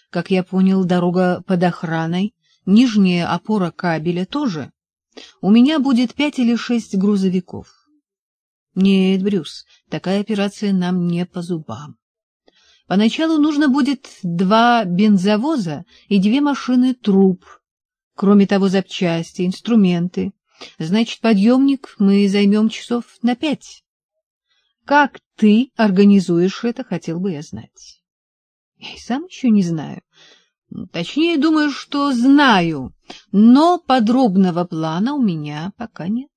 Как я понял, дорога под охраной, нижняя опора кабеля тоже. У меня будет 5 или 6 грузовиков. Нет, Брюс, такая операция нам не по зубам. Поначалу нужно будет 2 бензовоза и 2 машины труб. Кроме того, запчасти, инструменты. Значит, подъемник мы займем часов на 5. Как ты организуешь это, хотел бы я знать. Я и сам еще не знаю. Точнее, думаю, что знаю, но подробного плана у меня пока нет.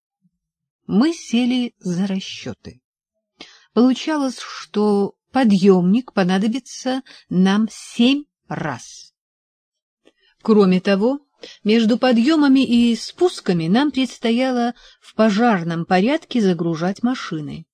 Мы сели за расчеты. Получалось, что подъемник понадобится нам 7 раз. Кроме того, между подъемами и спусками нам предстояло в пожарном порядке загружать машины.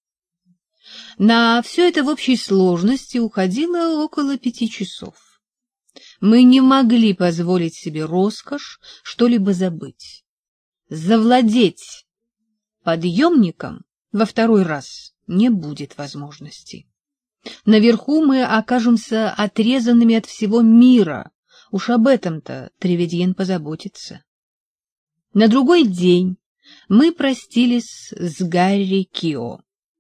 На все это в общей сложности уходило около 5 часов. Мы не могли позволить себе роскошь что-либо забыть. Завладеть подъемником во второй раз не будет возможности. Наверху мы окажемся отрезанными от всего мира. Уж об этом-то Треведьен позаботится. На другой день мы простились с Гарри Кио.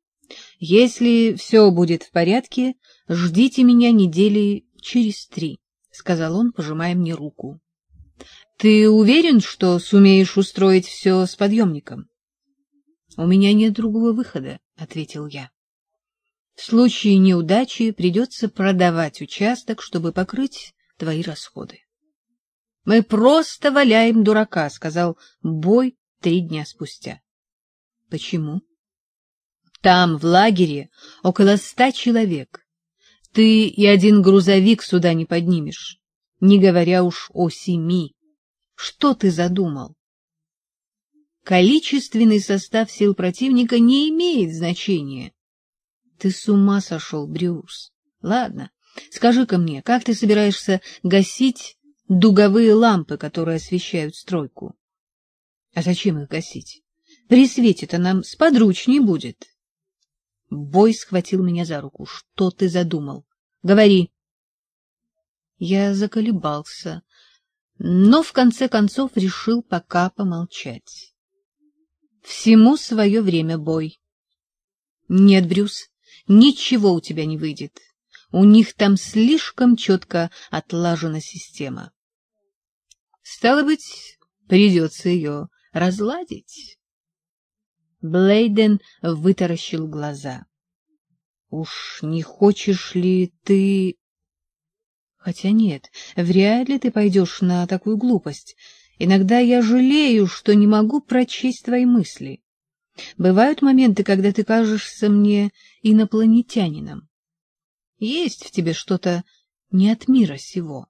«Если все будет в порядке, ждите меня недели через 3», — сказал он, пожимая мне руку. «Ты уверен, что сумеешь устроить все с подъемником?» «У меня нет другого выхода», — ответил я. «В случае неудачи придется продавать участок, чтобы покрыть твои расходы». «Мы просто валяем дурака», — сказал Бой 3 дня спустя. «Почему?» «Там, в лагере, около 100 человек. Ты и 1 грузовик сюда не поднимешь, не говоря уж о 7. Что ты задумал?» «Количественный состав сил противника не имеет значения». «Ты с ума сошел, Брюс. Ладно, скажи-ка мне, как ты собираешься гасить дуговые лампы, которые освещают стройку?» «А зачем их гасить? При свете-то нам сподручней будет». Бой схватил меня за руку. «Что ты задумал? Говори». Я заколебался, но в конце концов решил пока помолчать. «Всему свое время, Бой». «Нет, Брюс, ничего у тебя не выйдет. У них там слишком четко отлажена система. Стало быть, придется ее разладить». Блейден вытаращил глаза. «Уж не хочешь ли ты...» «Хотя нет, вряд ли ты пойдешь на такую глупость. Иногда я жалею, что не могу прочесть твои мысли. Бывают моменты, когда ты кажешься мне инопланетянином. Есть в тебе что-то не от мира сего.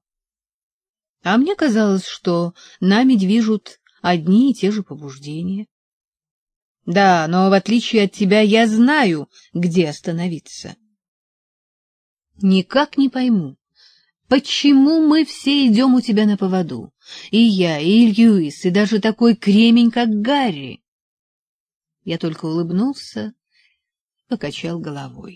А мне казалось, что нами движут одни и те же побуждения. Да, но в отличие от тебя я знаю, где остановиться. Никак не пойму, почему мы все идем у тебя на поводу, и я, и Льюис, и даже такой кремень, как Гарри. Я только улыбнулся, покачал головой.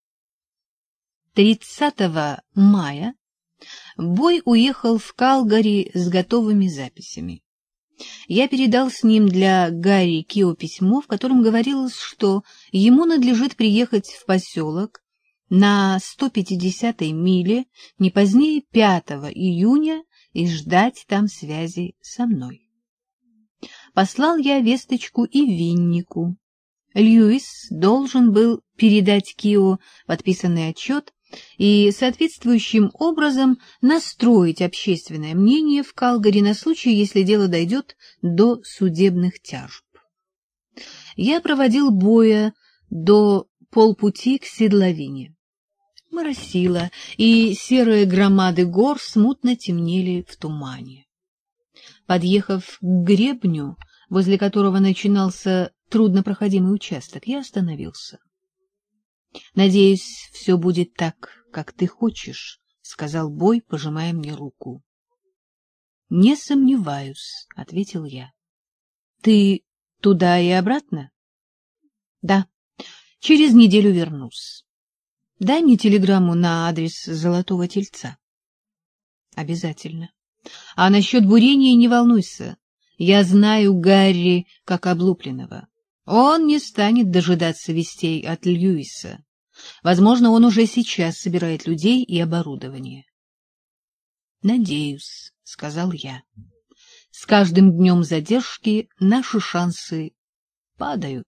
30 мая Бой уехал в Калгари с готовыми записями. Я передал с ним для Гарри Кио письмо, в котором говорилось, что ему надлежит приехать в поселок на 150-й миле не позднее 5 июня и ждать там связи со мной. Послал я весточку и Виннику. Льюис должен был передать Кио подписанный отчет и соответствующим образом настроить общественное мнение в Калгари на случай, если дело дойдет до судебных тяжб. Я проводил Боя до полпути к седловине. Моросило, и серые громады гор смутно темнели в тумане. Подъехав к гребню, возле которого начинался труднопроходимый участок, я остановился. — Надеюсь, все будет так, как ты хочешь, — сказал Бой, пожимая мне руку. — Не сомневаюсь, — ответил я. — Ты туда и обратно? — Да, через неделю вернусь. Дай мне телеграмму на адрес Золотого Тельца. Обязательно. А насчет бурения не волнуйся. Я знаю Гарри как облупленного. Он не станет дожидаться вестей от Льюиса. Возможно, он уже сейчас собирает людей и оборудование. — Надеюсь, — сказал я. — С каждым днем задержки наши шансы падают.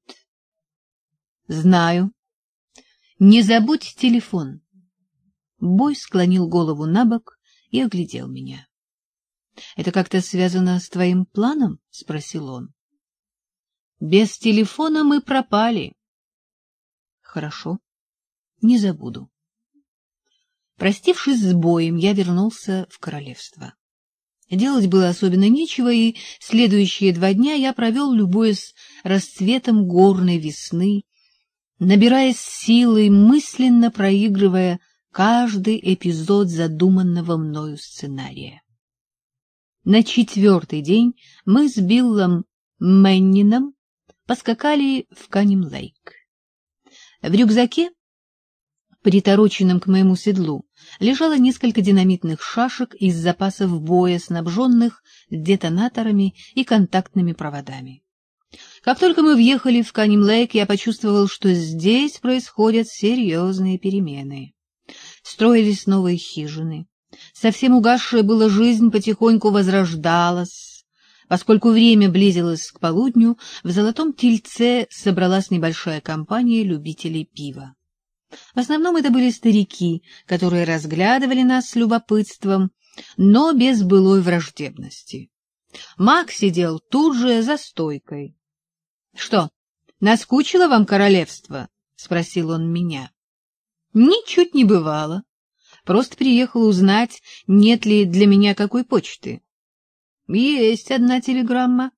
— Знаю. Не забудь телефон. Бой склонил голову набок и оглядел меня. — Это как-то связано с твоим планом? — спросил он. — Без телефона мы пропали. — Хорошо, не забуду. Простившись с боем, я вернулся в королевство. Делать было особенно нечего, и следующие 2 дня я провел, любуясь расцветом горной весны, набираясь силы, мысленно проигрывая каждый эпизод задуманного мною сценария. На 4-й день мы с Биллом Мэннином поскакали в Канним-Лейк. В рюкзаке, притороченном к моему седлу, лежало несколько динамитных шашек из запасов боя, снабженных детонаторами и контактными проводами. Как только мы въехали в Канним-Лейк, я почувствовал, что здесь происходят серьезные перемены. Строились новые хижины. Совсем угасшая была жизнь потихоньку возрождалась. Поскольку время близилось к полудню, в Золотом Тельце собралась небольшая компания любителей пива. В основном это были старики, которые разглядывали нас с любопытством, но без былой враждебности. Мак сидел тут же за стойкой. — Что, наскучило вам королевство? — спросил он меня. — Ничуть не бывало. Просто приехал узнать, нет ли для меня какой почты. — Есть одна телеграмма.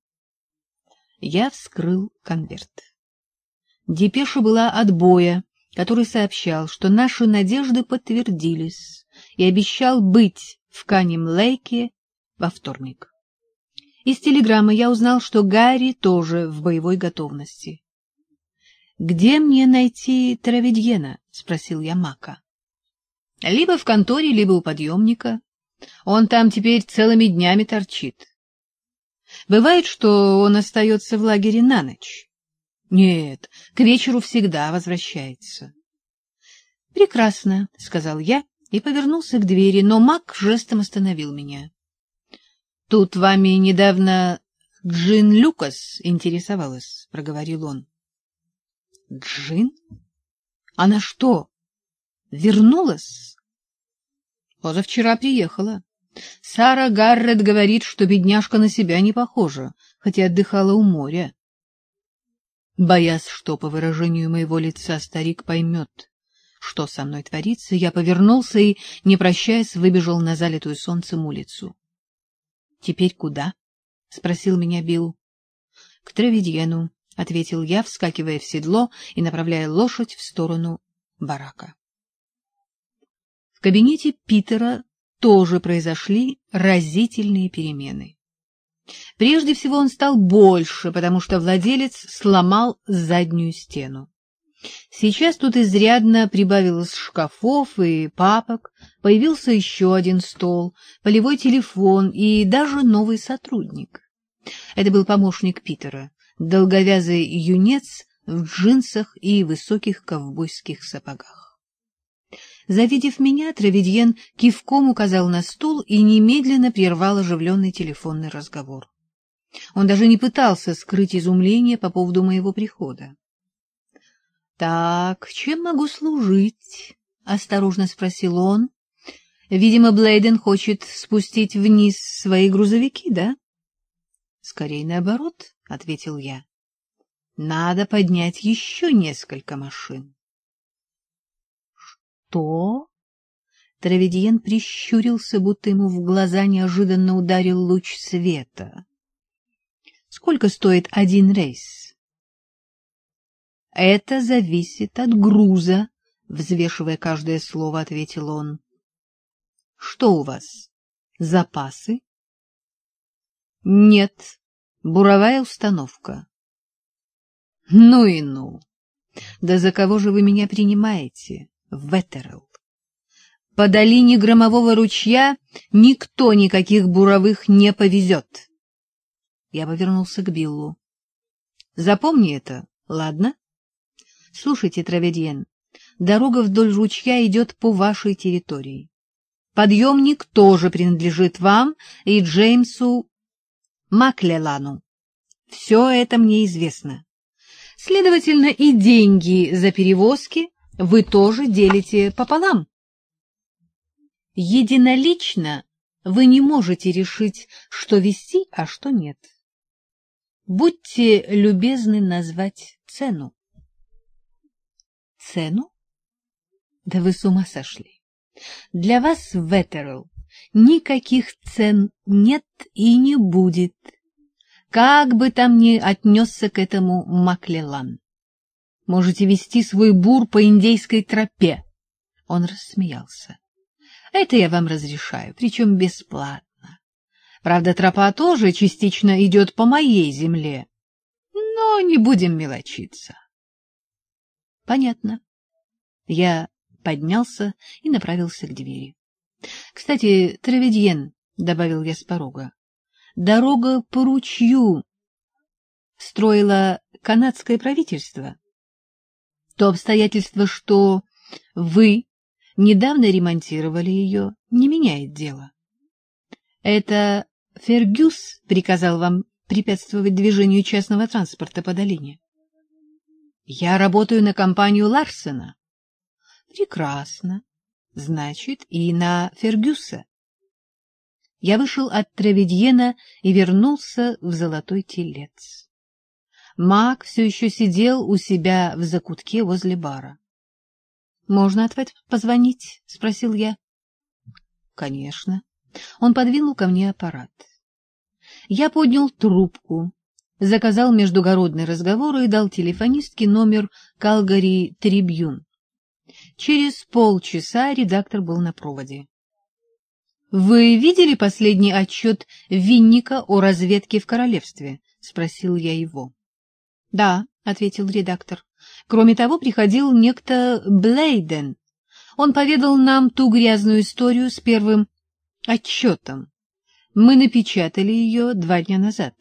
Я вскрыл конверт. Депеша была от Боя, который сообщал, что наши надежды подтвердились, и обещал быть в Канним-Лейке во вторник. Из телеграммы я узнал, что Гарри тоже в боевой готовности. — Где мне найти Травидьена? — спросил я Мака. — Либо в конторе, либо у подъемника. Он там теперь целыми днями торчит. Бывает, что он остается в лагере на ночь. Нет, к вечеру всегда возвращается. — Прекрасно, — сказал я и повернулся к двери, но Мак жестом остановил меня. — Тут вами недавно Джин Люкас интересовалась, — проговорил он. — Джин? Она что, вернулась? — Позавчера приехала. Сара Гаррет говорит, что бедняжка на себя не похожа, хотя отдыхала у моря. Боясь, что по выражению моего лица старик поймет, что со мной творится, я повернулся и, не прощаясь, выбежал на залитую солнцем улицу. — Теперь куда? — спросил меня Билл. — К Травидьену, — ответил я, вскакивая в седло и направляя лошадь в сторону барака. В кабинете Питера тоже произошли разительные перемены. Прежде всего он стал больше, потому что владелец сломал заднюю стену. Сейчас тут изрядно прибавилось шкафов и папок, появился еще один стол, полевой телефон и даже новый сотрудник. Это был помощник Питера, долговязый юнец в джинсах и высоких ковбойских сапогах. Завидев меня, Травидьен кивком указал на стул и немедленно прервал оживленный телефонный разговор. Он даже не пытался скрыть изумление по поводу моего прихода. — Так, чем могу служить? — осторожно спросил он. — Видимо, Блейден хочет спустить вниз свои грузовики, да? — Скорее наоборот, — ответил я. — Надо поднять еще несколько машин. Что? Травидьен прищурился, будто ему в глаза неожиданно ударил луч света. — Сколько стоит один рейс? — Это зависит от груза, — взвешивая каждое слово, ответил он. — Что у вас? Запасы? — Нет, буровая установка. — Ну и ну! Да за кого же вы меня принимаете? Веттерл. по долине Громового ручья никто никаких буровых не повезет. Я повернулся к Биллу. Запомни это, ладно? Слушайте, Траведьен, дорога вдоль ручья идет по вашей территории. Подъемник тоже принадлежит вам и Джеймсу Маклеллану. Все это мне известно. Следовательно, и деньги за перевозки вы тоже делите пополам. Единолично вы не можете решить, что везти, а что нет. Будьте любезны назвать цену. Цену? Да вы с ума сошли. Для вас, Веттерл, никаких цен нет и не будет, как бы там ни отнесся к этому Маклеллан. Можете вести свой бур по индейской тропе. Он рассмеялся. Это я вам разрешаю, причем бесплатно. Правда, тропа тоже частично идет по моей земле, но не будем мелочиться. Понятно. Я поднялся и направился к двери. Кстати, Траведьен, — добавил я с порога, — дорога по ручью строило канадское правительство. То обстоятельство, что вы недавно ремонтировали ее, не меняет дело. Это Фергюс приказал вам препятствовать движению частного транспорта по долине. Я работаю на компанию Ларсена. Прекрасно. Значит, и на Фергюса. Я вышел от Траведьена и вернулся в Золотой Телец. Мак все еще сидел у себя в закутке возле бара. — Можно ответ позвонить? — спросил я. — Конечно. Он подвинул ко мне аппарат. Я поднял трубку, заказал междугородный разговор и дал телефонистке номер Калгари Трибьюн. Через полчаса редактор был на проводе. — Вы видели последний отчет Винника о разведке в королевстве? — спросил я его. — Да, — ответил редактор. Кроме того, приходил некто Блейден. Он поведал нам ту грязную историю с первым отчетом. Мы напечатали ее 2 дня назад.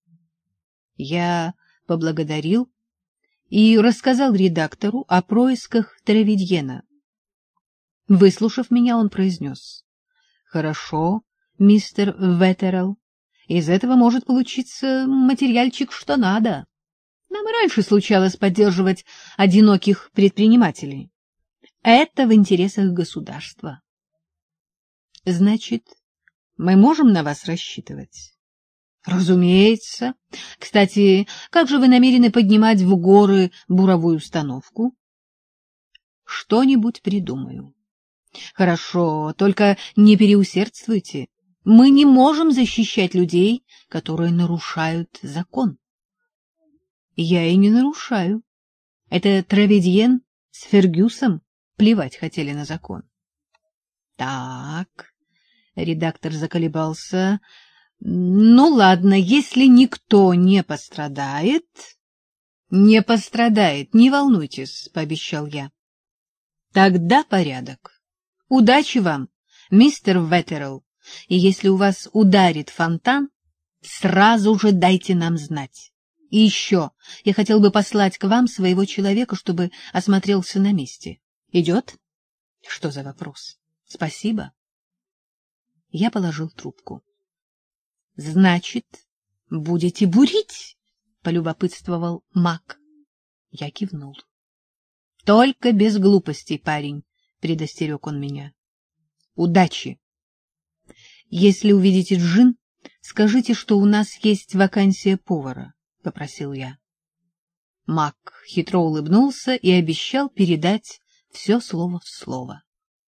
Я поблагодарил и рассказал редактору о происках Траведьена. Выслушав меня, он произнес: «Хорошо, мистер Веттерл, из этого может получиться материальчик что надо. Нам и раньше случалось поддерживать одиноких предпринимателей. Это в интересах государства. Значит, мы можем на вас рассчитывать?» «Разумеется. Кстати, как же вы намерены поднимать в горы буровую установку?» «Что-нибудь придумаю». «Хорошо, только не переусердствуйте. Мы не можем защищать людей, которые нарушают закон». «Я и не нарушаю. Это Траведьен с Фергюсом плевать хотели на закон». «Так», — редактор заколебался, — «ну ладно, если никто не пострадает...» «Не пострадает, не волнуйтесь», — пообещал я. «Тогда порядок. Удачи вам, мистер Веттерл, и если у вас ударит фонтан, сразу же дайте нам знать. И еще, я хотел бы послать к вам своего человека, чтобы осмотрелся на месте. Идет?» «Что за вопрос? Спасибо». Я положил трубку. «Значит, будете бурить?» — полюбопытствовал Мак. Я кивнул. «Только без глупостей, парень», — предостерег он меня. «Удачи! Если увидите Джин, скажите, что у нас есть вакансия повара», — попросил я. Мак хитро улыбнулся и обещал передать все слово в слово.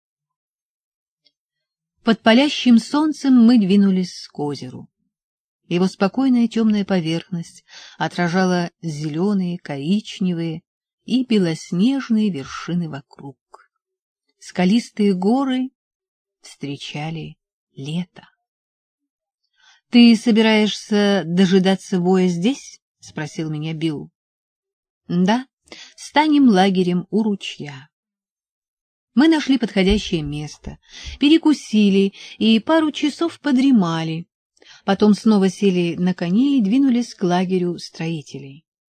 Под палящим солнцем мы двинулись к озеру. Его спокойная темная поверхность отражала зеленые, коричневые и белоснежные вершины вокруг. Скалистые горы встречали лето. — Ты собираешься дожидаться боя здесь? — спросил меня Билл. — Да, станем лагерем у ручья. Мы нашли подходящее место, перекусили и пару часов подремали. Потом снова сели на коней и двинулись к лагерю строителей.